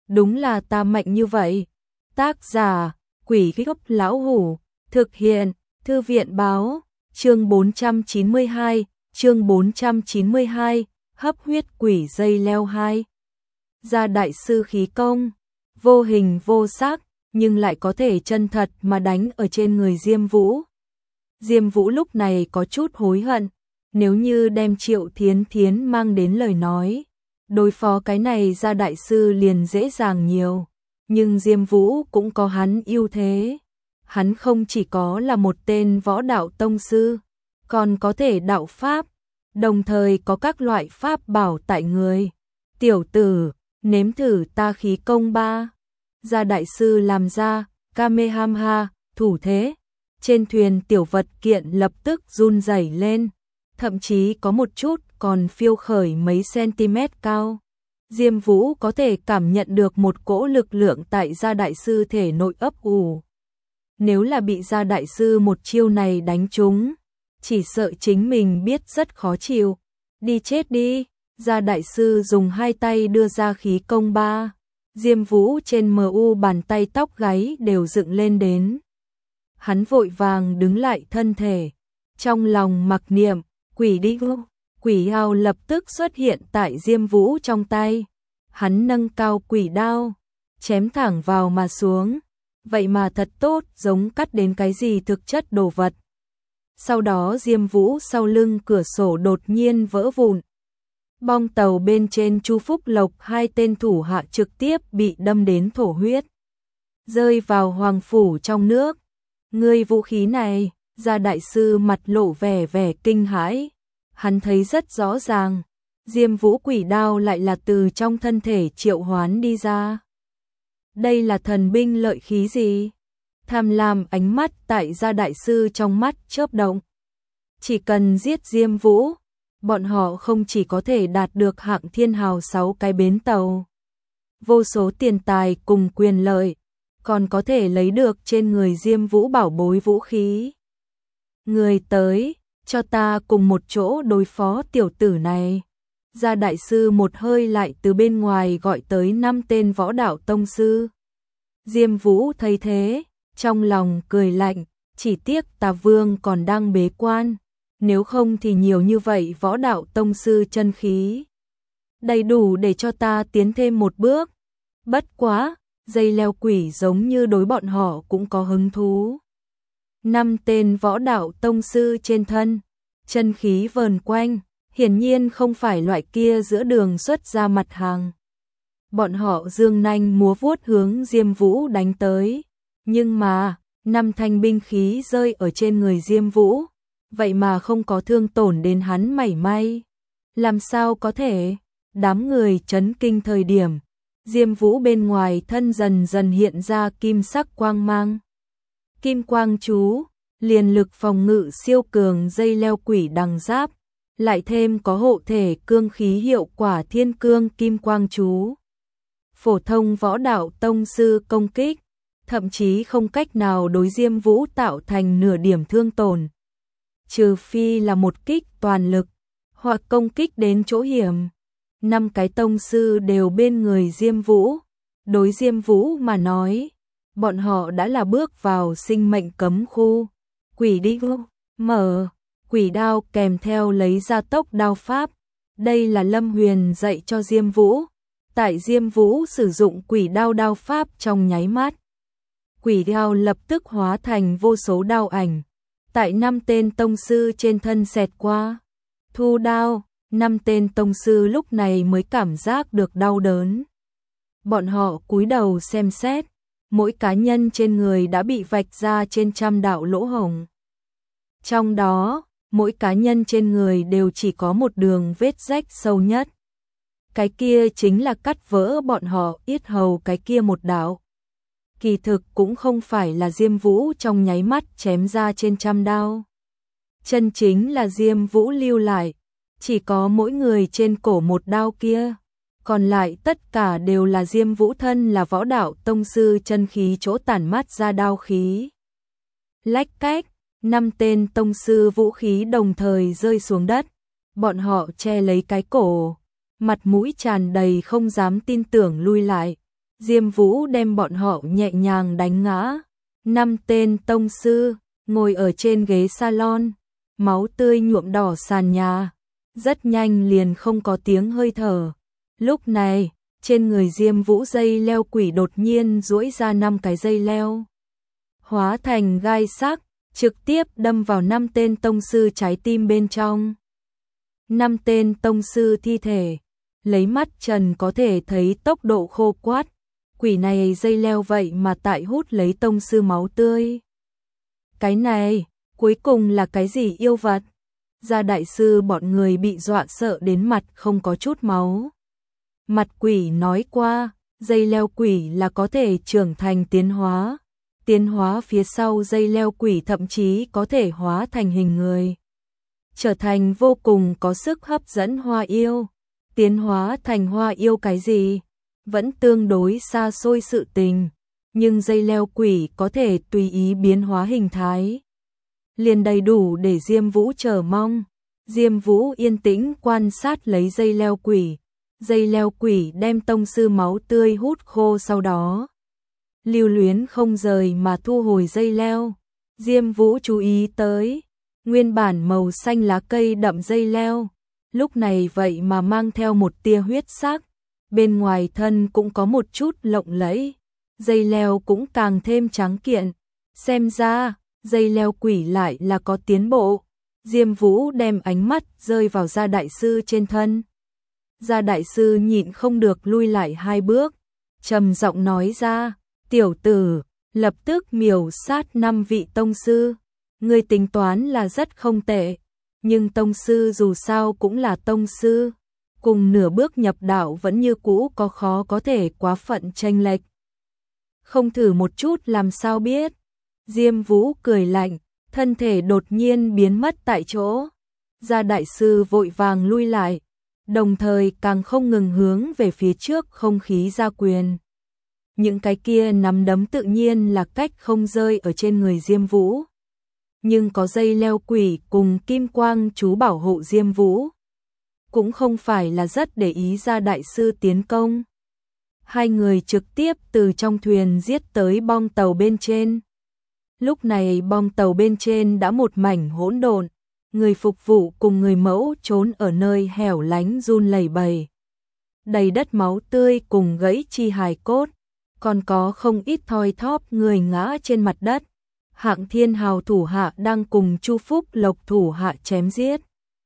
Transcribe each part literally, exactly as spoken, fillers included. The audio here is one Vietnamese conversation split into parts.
đúng là ta mạnh như vậy. Tác giả, Quỷ Gốc Lão Hủ, thực hiện, Thư viện Báo, chương bốn trăm chín mươi hai, chương bốn trăm chín mươi hai, hấp huyết quỷ dây leo hai. Gia đại sư khí công, vô hình vô sắc, nhưng lại có thể chân thật mà đánh ở trên người Diêm Vũ. Diêm Vũ lúc này có chút hối hận, nếu như đem Triệu Thiến Thiến mang đến lời nói, đối phó cái này Gia đại sư liền dễ dàng nhiều, nhưng Diêm Vũ cũng có hắn ưu thế. Hắn không chỉ có là một tên võ đạo tông sư, còn có thể đạo pháp, đồng thời có các loại pháp bảo tại người. Tiểu tử, nếm thử ta khí công ba. Gia đại sư làm ra Kamehameha thủ thế, trên thuyền tiểu vật kiện lập tức run rẩy lên, thậm chí có một chút còn phiêu khởi mấy cm cao. Diêm Vũ có thể cảm nhận được một cỗ lực lượng tại Gia đại sư thể nội ấp ủ. Nếu là bị Gia đại sư một chiêu này đánh trúng, chỉ sợ chính mình biết rất khó chịu. Đi chết đi. Gia đại sư dùng hai tay đưa ra khí công ba. Diêm Vũ trên mờ u bàn tay tóc gáy đều dựng lên đến. Hắn vội vàng đứng lại thân thể, trong lòng mặc niệm, quỷ đi vô. Quỷ ao lập tức xuất hiện tại Diêm Vũ trong tay. Hắn nâng cao quỷ đao, chém thẳng vào mà xuống. Vậy mà thật tốt, giống cắt đến cái gì thực chất đồ vật. Sau đó Diêm Vũ sau lưng cửa sổ đột nhiên vỡ vụn. Bong tàu bên trên Chu Phúc Lộc hai tên thủ hạ trực tiếp bị đâm đến thổ huyết, rơi vào hoàng phủ trong nước. Ngươi vũ khí này, Gia đại sư mặt lộ vẻ vẻ kinh hãi. Hắn thấy rất rõ ràng, Diêm Vũ quỷ đao lại là từ trong thân thể triệu hoán đi ra. Đây là thần binh lợi khí gì? Tham lam ánh mắt tại Gia đại sư trong mắt chớp động. Chỉ cần giết Diêm Vũ, bọn họ không chỉ có thể đạt được hạng thiên hào sáu cái bến tàu, vô số tiền tài cùng quyền lợi, còn có thể lấy được trên người Diêm Vũ bảo bối vũ khí. Người tới, cho ta cùng một chỗ đối phó tiểu tử này. Gia đại sư một hơi lại từ bên ngoài gọi tới năm tên võ đạo tông sư. Diêm Vũ thấy thế, trong lòng cười lạnh, chỉ tiếc Tà Vương còn đang bế quan, nếu không thì nhiều như vậy võ đạo tông sư chân khí, đầy đủ để cho ta tiến thêm một bước. Bất quá, dây leo quỷ giống như đối bọn họ cũng có hứng thú. Năm tên võ đạo tông sư trên thân, chân khí vờn quanh, hiển nhiên không phải loại kia giữa đường xuất ra mặt hàng. Bọn họ dương nanh múa vuốt hướng Diêm Vũ đánh tới, nhưng mà, năm thanh binh khí rơi ở trên người Diêm Vũ, vậy mà không có thương tổn đến hắn mảy may. Làm sao có thể? Đám người chấn kinh thời điểm, Diêm Vũ bên ngoài thân dần dần hiện ra kim sắc quang mang. Kim quang chú, liền lực phòng ngự siêu cường dây leo quỷ đằng giáp, lại thêm có hộ thể cương khí hiệu quả thiên cương kim quang chú. Phổ thông võ đạo tông sư công kích, thậm chí không cách nào đối Diêm Vũ tạo thành nửa điểm thương tổn. Trừ phi là một kích toàn lực, hoặc công kích đến chỗ hiểm. Năm cái tông sư đều bên người Diêm Vũ. Đối Diêm Vũ mà nói, bọn họ đã là bước vào sinh mệnh cấm khu. Quỷ đi vô, mở, quỷ đao kèm theo lấy ra tốc đao pháp. Đây là Lâm Huyền dạy cho Diêm Vũ. Tại Diêm Vũ sử dụng quỷ đao đao pháp trong nháy mắt, quỷ đao lập tức hóa thành vô số đao ảnh, tại năm tên tông sư trên thân xẹt qua. Thu đao, năm tên tông sư lúc này mới cảm giác được đau đớn. Bọn họ cúi đầu xem xét, mỗi cá nhân trên người đã bị vạch ra trên trăm đạo lỗ hổng. Trong đó, mỗi cá nhân trên người đều chỉ có một đường vết rách sâu nhất. Cái kia chính là cắt vỡ bọn họ yết hầu cái kia một đạo. Kỳ thực cũng không phải là Diêm Vũ trong nháy mắt chém ra trên trăm đao. Chân chính là Diêm Vũ lưu lại, chỉ có mỗi người trên cổ một đao kia. Còn lại tất cả đều là Diêm Vũ thân là võ đạo tông sư chân khí chỗ tản mát ra đao khí. Lách cách, năm tên tông sư vũ khí đồng thời rơi xuống đất. Bọn họ che lấy cái cổ, mặt mũi tràn đầy không dám tin tưởng lui lại. Diêm Vũ đem bọn họ nhẹ nhàng đánh ngã. Năm tên tông sư ngồi ở trên ghế salon, máu tươi nhuộm đỏ sàn nhà, rất nhanh liền không có tiếng hơi thở. Lúc này, trên người Diêm Vũ dây leo quỷ đột nhiên duỗi ra năm cái dây leo, hóa thành gai sắc, trực tiếp đâm vào năm tên tông sư trái tim bên trong. Năm tên tông sư thi thể, lấy mắt trần có thể thấy tốc độ khô quắt. Quỷ này dây leo vậy mà tại hút lấy tông sư máu tươi. Cái này, cuối cùng là cái gì yêu vật? Gia đại sư bọn người bị dọa sợ đến mặt không có chút máu. Mặt quỷ nói qua, dây leo quỷ là có thể trưởng thành tiến hóa. Tiến hóa phía sau dây leo quỷ thậm chí có thể hóa thành hình người, trở thành vô cùng có sức hấp dẫn hoa yêu. Tiến hóa thành hoa yêu cái gì? Vẫn tương đối xa xôi sự tình, nhưng dây leo quỷ có thể tùy ý biến hóa hình thái, liền đầy đủ để Diêm Vũ chờ mong. Diêm Vũ yên tĩnh quan sát lấy dây leo quỷ. Dây leo quỷ đem tông sư máu tươi hút khô, sau đó lưu luyến không rời mà thu hồi dây leo. Diêm Vũ chú ý tới, nguyên bản màu xanh lá cây đậm dây leo, lúc này vậy mà mang theo một tia huyết sắc, bên ngoài thân cũng có một chút lộng lẫy, dây leo cũng càng thêm trắng kiện. Xem ra, dây leo quỷ lại là có tiến bộ. Diêm Vũ đem ánh mắt rơi vào Gia đại sư trên thân. Gia đại sư nhịn không được lui lại hai bước, trầm giọng nói ra, tiểu tử, lập tức miểu sát năm vị tông sư. Ngươi tính toán là rất không tệ, nhưng tông sư dù sao cũng là tông sư, cùng nửa bước nhập đạo vẫn như cũ có khó có thể quá phận chênh lệch. Không thử một chút làm sao biết. Diêm Vũ cười lạnh, thân thể đột nhiên biến mất tại chỗ. Gia đại sư vội vàng lui lại, đồng thời càng không ngừng hướng về phía trước không khí ra quyền. Những cái kia nắm đấm tự nhiên là cách không rơi ở trên người Diêm Vũ. Nhưng có dây leo quỷ cùng kim quang chú bảo hộ Diêm Vũ, cũng không phải là rất để ý Gia đại sư tiến công. Hai người trực tiếp từ trong thuyền giết tới bong tàu bên trên. Lúc này bong tàu bên trên đã một mảnh hỗn độn, người phục vụ cùng người mẫu trốn ở nơi hẻo lánh run lẩy bẩy. Đầy đất máu tươi cùng gãy chi hài cốt, còn có không ít thoi thóp người ngã trên mặt đất. Hạng Thiên Hào thủ hạ đang cùng Chu Phúc Lộc thủ hạ chém giết.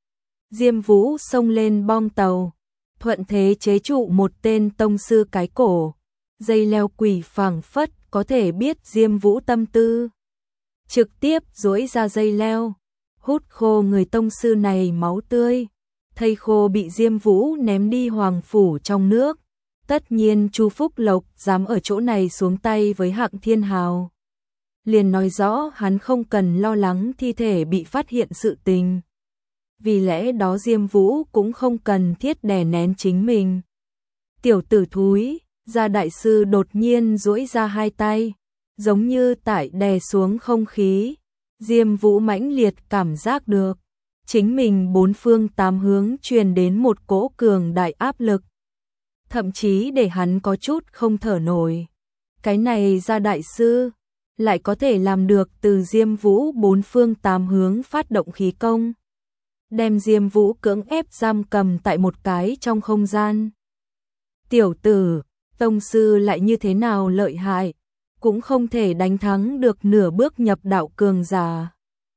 Diêm Vũ xông lên bong tàu, thuận thế chế trụ một tên tông sư cái cổ. Dây leo quỷ phảng phất có thể biết Diêm Vũ tâm tư, trực tiếp duỗi ra dây leo, hút khô người tông sư này máu tươi. Thây khô bị Diêm Vũ ném đi hoàng phủ trong nước. Tất nhiên Chu Phúc Lộc dám ở chỗ này xuống tay với Hạng Thiên Hào, liền nói rõ hắn không cần lo lắng thi thể bị phát hiện sự tình. Vì lẽ đó Diêm Vũ cũng không cần thiết đè nén chính mình. Tiểu tử thúi, Gia đại sư đột nhiên duỗi ra hai tay, giống như tại đè xuống không khí. Diêm Vũ mãnh liệt cảm giác được, chính mình bốn phương tám hướng truyền đến một cỗ cường đại áp lực, thậm chí để hắn có chút không thở nổi. Cái này Gia đại sư lại có thể làm được từ Diêm Vũ bốn phương tám hướng phát động khí công, đem Diêm Vũ cưỡng ép giam cầm tại một cái trong không gian. Tiểu tử, tông sư lại như thế nào lợi hại, cũng không thể đánh thắng được nửa bước nhập đạo cường giả.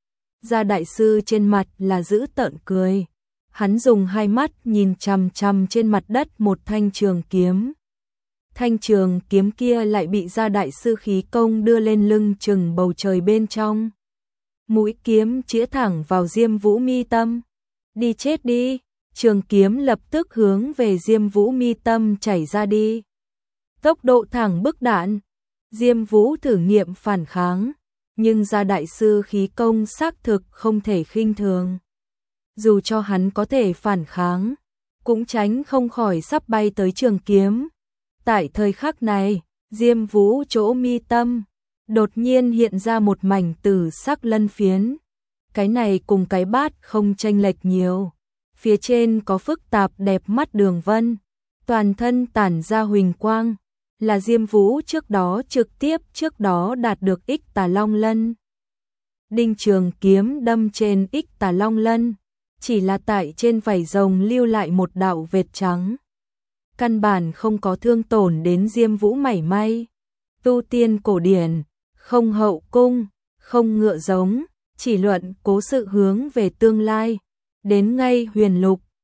Gia đại sư trên mặt là dữ tợn cười, hắn dùng hai mắt nhìn chằm chằm trên mặt đất một thanh trường kiếm. Thanh trường kiếm kia lại bị Gia đại sư khí công đưa lên lưng chừng bầu trời bên trong. Mũi kiếm chĩa thẳng vào Diêm Vũ mi tâm. Đi chết đi, trường kiếm lập tức hướng về Diêm Vũ mi tâm chảy ra đi. Tốc độ thẳng bức đạn. Diêm Vũ thử nghiệm phản kháng, nhưng Gia đại sư khí công xác thực không thể khinh thường. Dù cho hắn có thể phản kháng, cũng tránh không khỏi sắp bay tới trường kiếm. Tại thời khắc này, Diêm Vũ chỗ mi tâm đột nhiên hiện ra một mảnh tử sắc lân phiến. Cái này cùng cái bát không chênh lệch nhiều. Phía trên có phức tạp đẹp mắt đường vân, toàn thân tản ra huỳnh quang, là Diêm Vũ trước đó trực tiếp trước đó đạt được Ích Tà Long Lân. Đinh trường kiếm đâm trên Ích Tà Long Lân, chỉ là tại trên vảy rồng lưu lại một đạo vệt trắng. Căn bản không có thương tổn đến Diêm Vũ mảy may. Tu tiên cổ điển, không hậu cung, không ngựa giống, chỉ luận cố sự hướng về tương lai. Đến ngay huyền lục,